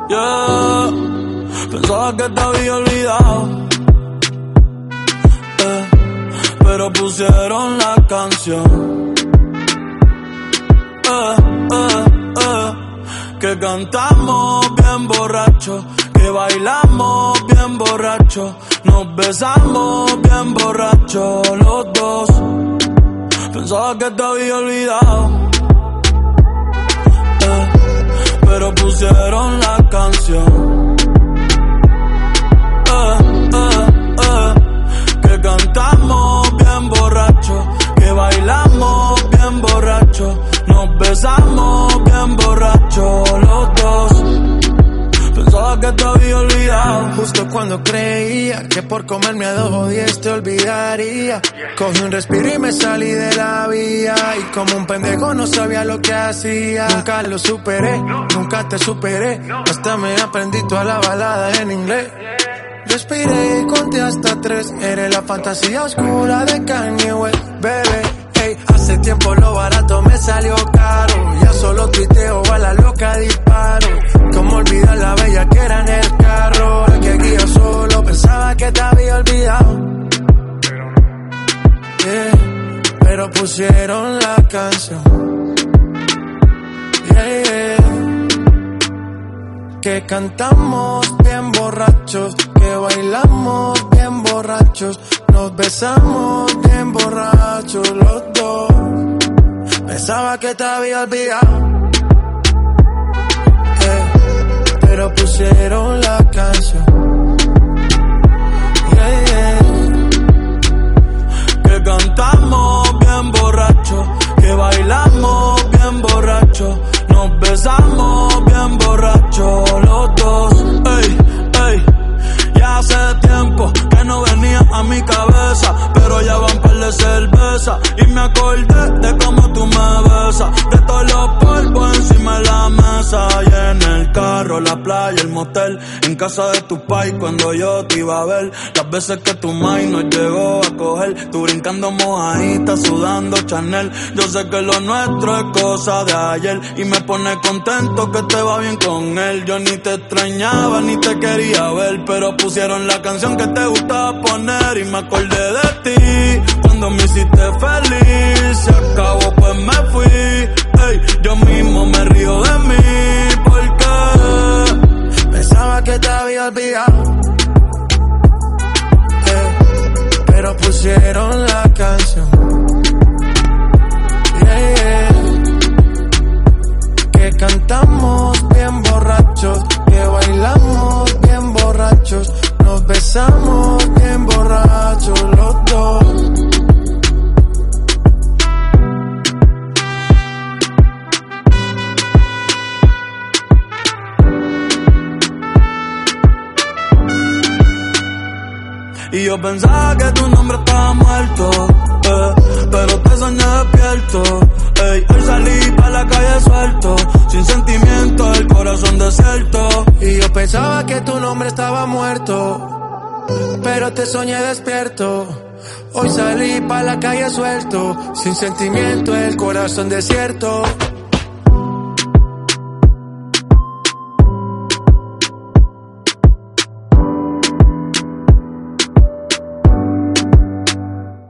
Yeah, pensaba que te había olvidado, pero pusieron la canción, que cantamos bien borracho, que bailamos bien borracho, nos besamos bien borracho los dos. Pensaba que te había olvidado, pero pusieron la canción, que cantamos bien borracho, que bailamos bien borracho, nos besamos bien borracho los dos. Pensaba que te había olvidado, justo cuando creía que por comerme a 2 o 10 te olvidaría. Cogí un respiro y me salí de la vía, y como un pendejo no sabía lo que hacía. Nunca lo superé, nunca te superé, hasta me aprendí toda la balada en inglés. Respiré y conté hasta 3, eres la fantasía oscura de Kanye West, bebé. Hey, hace tiempo lo barato me salió caro, ya solo tuiteo a la loca disparo. Cómo olvidar la bella que era en el carro, el que guía solo pensaba que te había olvidado. Pero pusieron la canción, que cantamos bien borrachos, que bailamos bien borrachos, nos besamos bien borrachos los dos. Pensaba que te había olvidado, pero pusieron la canción, que cantamos bien borracho, que bailamos bien borracho, nos besamos bien borracho los dos. Ey, ey, ya hace tiempo que no venía a mi cabeza, pero ya van par de cerveza y me acordé de cómo tú me besas, de todos los polvos encima de la mesa, y en el carro, la playa, el motel, en casa de tu pai cuando yo te iba a ver, las veces que tu mai nos llegó a coger, tú brincando mojadita, sudando Chanel. Yo sé que lo nuestro es cosa de ayer y me pone contento que te va bien con él. Yo ni te extrañaba ni te quería ver, pero pusieron la canción que te gustaba poner y me acordé de ti cuando me hiciste feliz. Se acabó pues me fui, ey, yo mismo me río de mí porque pensaba que te había olvidado, pero pusieron la canción, que cantamos bien borrachos, que bailamos bien borrachos, nos besamos bien borrachos los dos. Y yo pensaba que tu nombre estaba muerto, pero te soñé despierto. Ey, hoy salí pa' la calle suelto, sin sentimiento, el corazón desierto. Y yo pensaba que tu nombre estaba muerto, pero te soñé despierto. Hoy salí pa' la calle suelto, sin sentimiento, el corazón desierto.